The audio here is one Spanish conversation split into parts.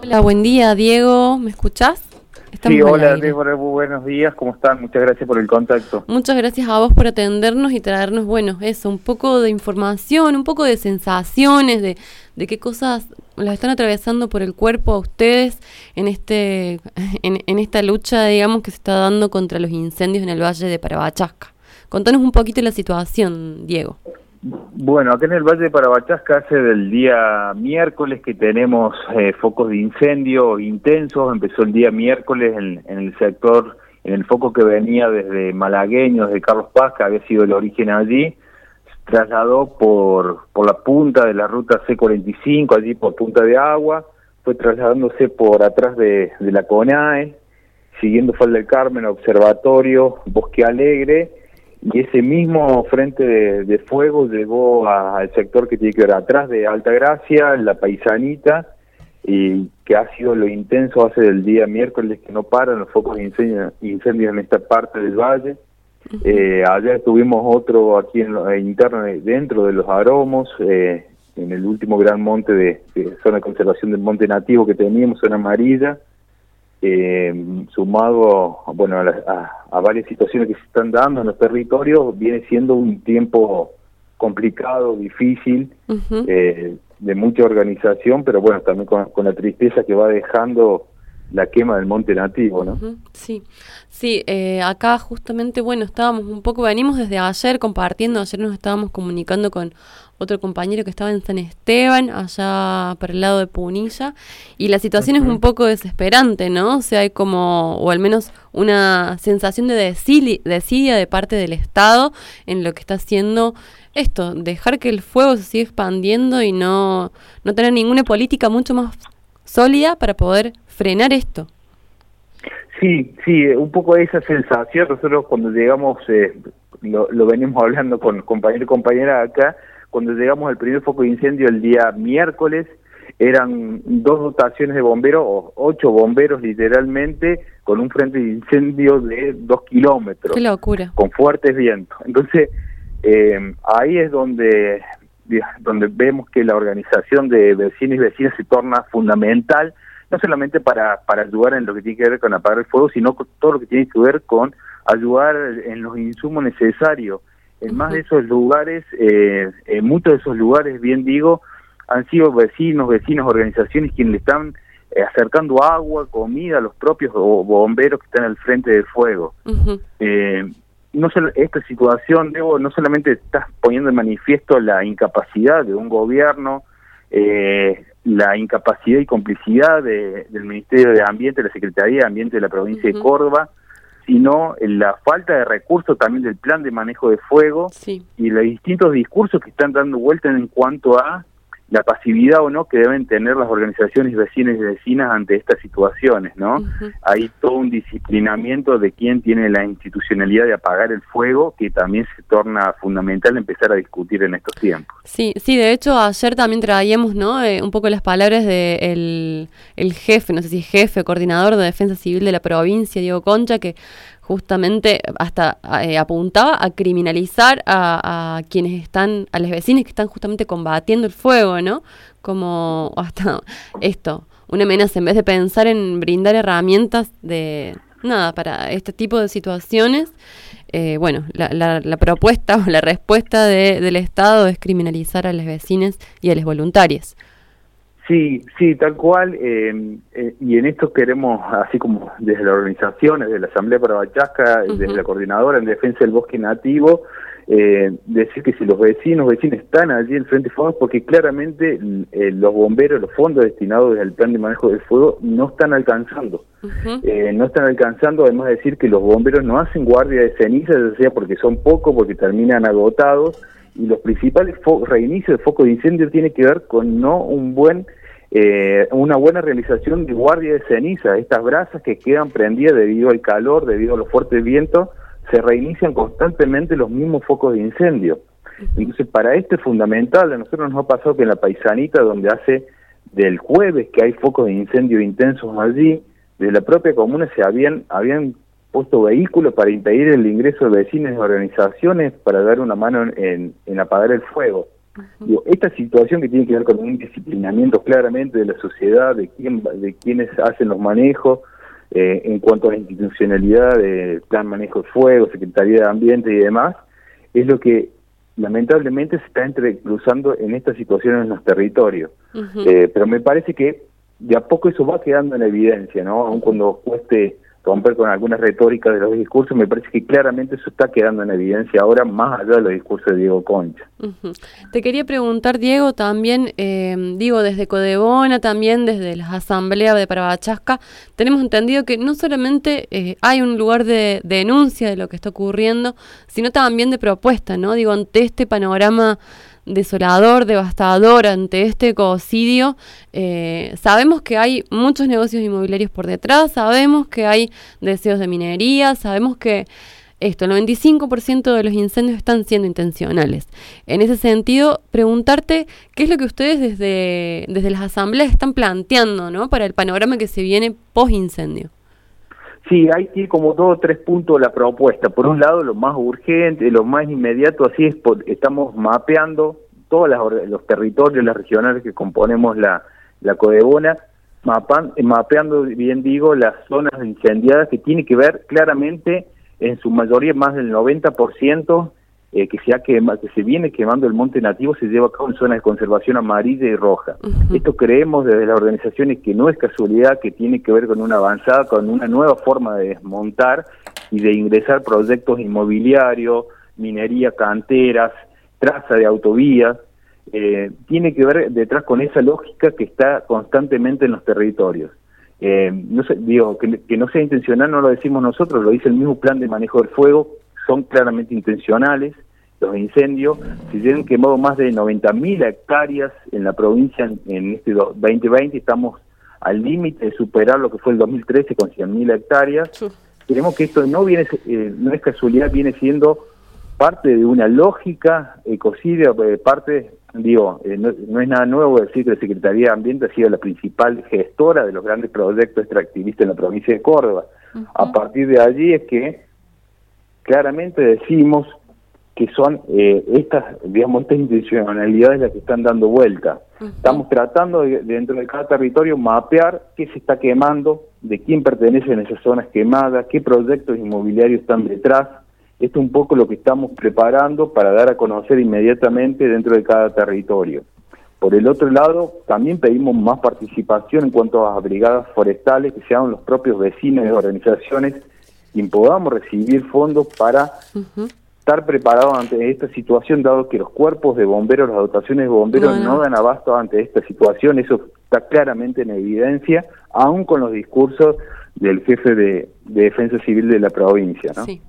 Hola, buen día, Diego, ¿me escuchás? Sí, hola Débora, buenos días, ¿cómo están? Muchas gracias por el contacto. Muchas gracias a vos por atendernos y traernos, bueno, eso, un poco de información, un poco de sensaciones, de qué cosas las están atravesando por el cuerpo a ustedes en en esta lucha, digamos, que se está dando contra los incendios en el Valle de Parabachasca. Contanos un poquito la situación, Diego. Bueno, acá en el Valle de Parabachasca hace del día miércoles que tenemos focos de incendio intensos. Empezó el día miércoles en el sector, en el foco que venía desde Malagueño, desde Carlos Paz, que había sido el origen allí, se trasladó por la punta de la ruta C45, allí por Punta de Agua, fue trasladándose por atrás de la CONAE, siguiendo Falda del Carmen, Observatorio, Bosque Alegre, y ese mismo frente de fuego llegó al sector que tiene que ver atrás de Altagracia, la Paisanita, y que ha sido lo intenso hace del día miércoles, que no paran los focos de incendios en esta parte del valle. Ayer tuvimos otro aquí interno, dentro de los Aromos, en el último gran monte de zona de conservación del monte nativo que teníamos, zona amarilla, sumado bueno a varias situaciones que se están dando en los territorios. Viene siendo un tiempo complicado, difícil, de mucha organización, pero bueno, también con la tristeza que va dejando la quema del monte nativo, ¿no? Sí, sí, acá justamente, bueno, venimos desde ayer compartiendo, ayer nos estábamos comunicando con otro compañero que estaba en San Esteban, allá para el lado de Punilla, y la situación es un poco desesperante, ¿no? O sea, hay como, o al menos una sensación de desidia de parte del Estado en lo que está haciendo esto, dejar que el fuego se siga expandiendo y no tener ninguna política mucho más sólida para poder frenar esto. Sí, un poco esa sensación. Nosotros cuando llegamos, lo venimos hablando con compañero y compañera acá, cuando llegamos al primer foco de incendio el día miércoles, eran 2 dotaciones de bomberos, o 8 bomberos literalmente, con un frente de incendio de 2 kilómetros. ¡Qué locura! Con fuertes vientos. Entonces, ahí es donde vemos que la organización de vecinos y vecinas se torna fundamental, no solamente para ayudar en lo que tiene que ver con apagar el fuego, sino con todo lo que tiene que ver con ayudar en los insumos necesarios. En más de esos lugares, en muchos de esos lugares, bien digo, han sido vecinos, organizaciones quienes le están acercando agua, comida a los propios bomberos que están al frente del fuego. No solo esta situación, Debo, no solamente estás poniendo en manifiesto la incapacidad de un gobierno, la incapacidad y complicidad del Ministerio de Ambiente, la Secretaría de Ambiente de la provincia de Córdoba, sino la falta de recursos también del plan de manejo de fuego y los distintos discursos que están dando vuelta en cuanto a la pasividad o no que deben tener las organizaciones vecinas y vecinas ante estas situaciones, ¿no? Hay todo un disciplinamiento de quién tiene la institucionalidad de apagar el fuego, que también se torna fundamental empezar a discutir en estos tiempos. Sí, de hecho ayer también traíamos, ¿no? Un poco las palabras de el jefe, no sé si jefe o coordinador de Defensa Civil de la provincia, Diego Concha, que justamente hasta apuntaba a criminalizar a quienes están, a los vecinos que están justamente combatiendo el fuego, ¿no? Como hasta esto, una amenaza, en vez de pensar en brindar herramientas para este tipo de situaciones. Bueno, la propuesta o la respuesta del Estado es criminalizar a las vecinas y a las voluntarias. Sí, tal cual, y en esto queremos, así como desde la organización, desde la Asamblea Parabachasca, desde la Coordinadora en Defensa del Bosque Nativo, decir que si los vecinos están allí en frente de fuego, porque claramente los bomberos, los fondos destinados desde el plan de manejo del fuego no están alcanzando. Además de decir que los bomberos no hacen guardia de cenizas, ya sea porque son pocos, porque terminan agotados, y los principales reinicios de foco de incendio tiene que ver con una buena realización de guardia de ceniza. Estas brasas que quedan prendidas debido al calor, debido a los fuertes vientos, se reinician constantemente los mismos focos de incendio. Entonces, para esto es fundamental. A nosotros nos ha pasado que en la Paisanita, donde hace del jueves que hay focos de incendio intensos allí, de la propia comuna se habían puesto vehículos para impedir el ingreso de vecinos y organizaciones para dar una mano en apagar el fuego. Digo, esta situación que tiene que ver con un disciplinamiento claramente de la sociedad, de quienes hacen los manejos, en cuanto a la institucionalidad de Plan Manejo de Fuego, Secretaría de Ambiente y demás, es lo que lamentablemente se está entrecruzando en esta situación en los territorios. Pero me parece que de a poco eso va quedando en evidencia, ¿no? Aun cuando cueste romper con algunas retóricas de los discursos, me parece que claramente eso está quedando en evidencia ahora, más allá de los discursos de Diego Concha. Te quería preguntar, Diego, también, desde Codebona, también desde las asambleas de Parabachasca, tenemos entendido que no solamente hay un lugar de denuncia de lo que está ocurriendo, sino también de propuesta, ¿no? Digo, ante este panorama desolador, devastador, ante este ecocidio, sabemos que hay muchos negocios inmobiliarios por detrás, sabemos que hay deseos de minería, sabemos que el 95% de los incendios están siendo intencionales. En ese sentido, preguntarte qué es lo que ustedes desde las asambleas están planteando, ¿no?, para el panorama que se viene post-incendio. Sí, hay que ir como 2 o 3 puntos la propuesta. Por un lado, lo más urgente, lo más inmediato, así es, estamos mapeando todos los territorios, las regionales que componemos la Codebona, mapeando, bien digo, las zonas incendiadas, que tiene que ver claramente, en su mayoría, más del 90%, que se viene quemando el monte nativo, se lleva a cabo en zonas de conservación amarilla y roja. Esto creemos desde las organizaciones que no es casualidad, que tiene que ver con una avanzada, con una nueva forma de desmontar y de ingresar proyectos inmobiliarios, minería, canteras, traza de autovías. Tiene que ver detrás con esa lógica que está constantemente en los territorios. No sé, digo, que no sea intencional no lo decimos nosotros, lo dice el mismo Plan de Manejo del Fuego, son claramente intencionales. Los incendios, se llevan quemado más de 90.000 hectáreas en la provincia en este 2020, estamos al límite de superar lo que fue el 2013 con 100.000 hectáreas. Creemos que esto no es casualidad, viene siendo parte de una lógica ecocidio, no es nada nuevo decir que la Secretaría de Ambiente ha sido la principal gestora de los grandes proyectos extractivistas en la provincia de Córdoba. A partir de allí es que claramente decimos que son estas intencionalidades las que están dando vuelta. Estamos tratando dentro de cada territorio mapear qué se está quemando, de quién pertenecen esas zonas quemadas, qué proyectos inmobiliarios están detrás. Esto es un poco lo que estamos preparando para dar a conocer inmediatamente dentro de cada territorio. Por el otro lado, también pedimos más participación en cuanto a las brigadas forestales, que sean los propios vecinos y organizaciones quien podamos recibir fondos para estar preparados ante esta situación, dado que los cuerpos de bomberos, las dotaciones de bomberos no dan abasto ante esta situación. Eso está claramente en evidencia, aún con los discursos del jefe de Defensa Civil de la provincia, ¿no? Sí.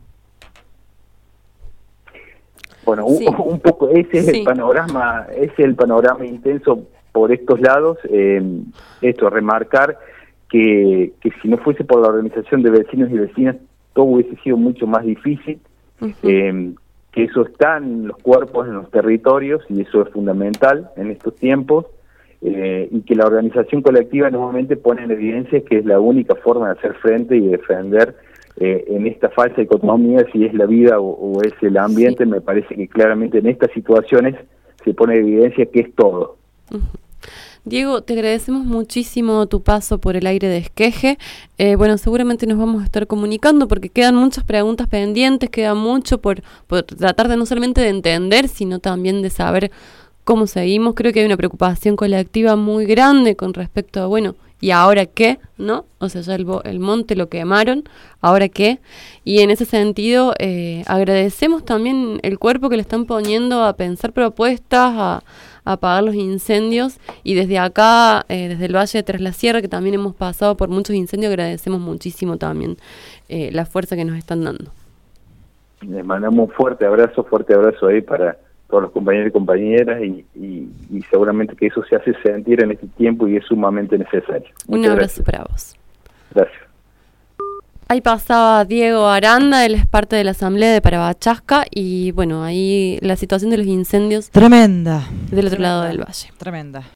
Bueno, un poco ese es el panorama, intenso por estos lados. Remarcar que si no fuese por la organización de vecinos y vecinas, todo hubiese sido mucho más difícil. Que eso está en los cuerpos, en los territorios, y eso es fundamental en estos tiempos, y que la organización colectiva nuevamente pone en evidencia que es la única forma de hacer frente y defender en esta falsa dicotomía, si es la vida o es el ambiente. Me parece que claramente en estas situaciones se pone en evidencia que es todo. Diego, te agradecemos muchísimo tu paso por el aire de Esqueje. Seguramente nos vamos a estar comunicando porque quedan muchas preguntas pendientes, queda mucho por tratar de no solamente de entender, sino también de saber cómo seguimos. Creo que hay una preocupación colectiva muy grande con respecto a, ¿y ahora qué? ¿No? O sea, ya el monte lo quemaron, ¿ahora qué? Y en ese sentido, agradecemos también el cuerpo que le están poniendo a pensar propuestas, a apagar los incendios, y desde acá, desde el Valle de Tras la Sierra, que también hemos pasado por muchos incendios, agradecemos muchísimo también la fuerza que nos están dando. Les mandamos un fuerte abrazo ahí para todos los compañeros y compañeras, y seguramente que eso se hace sentir en este tiempo y es sumamente necesario. Un abrazo para vos. Gracias. Ahí pasaba Diego Aranda, él es parte de la asamblea de Parabachasca, y ahí la situación de los incendios tremenda del otro lado del valle. Tremenda.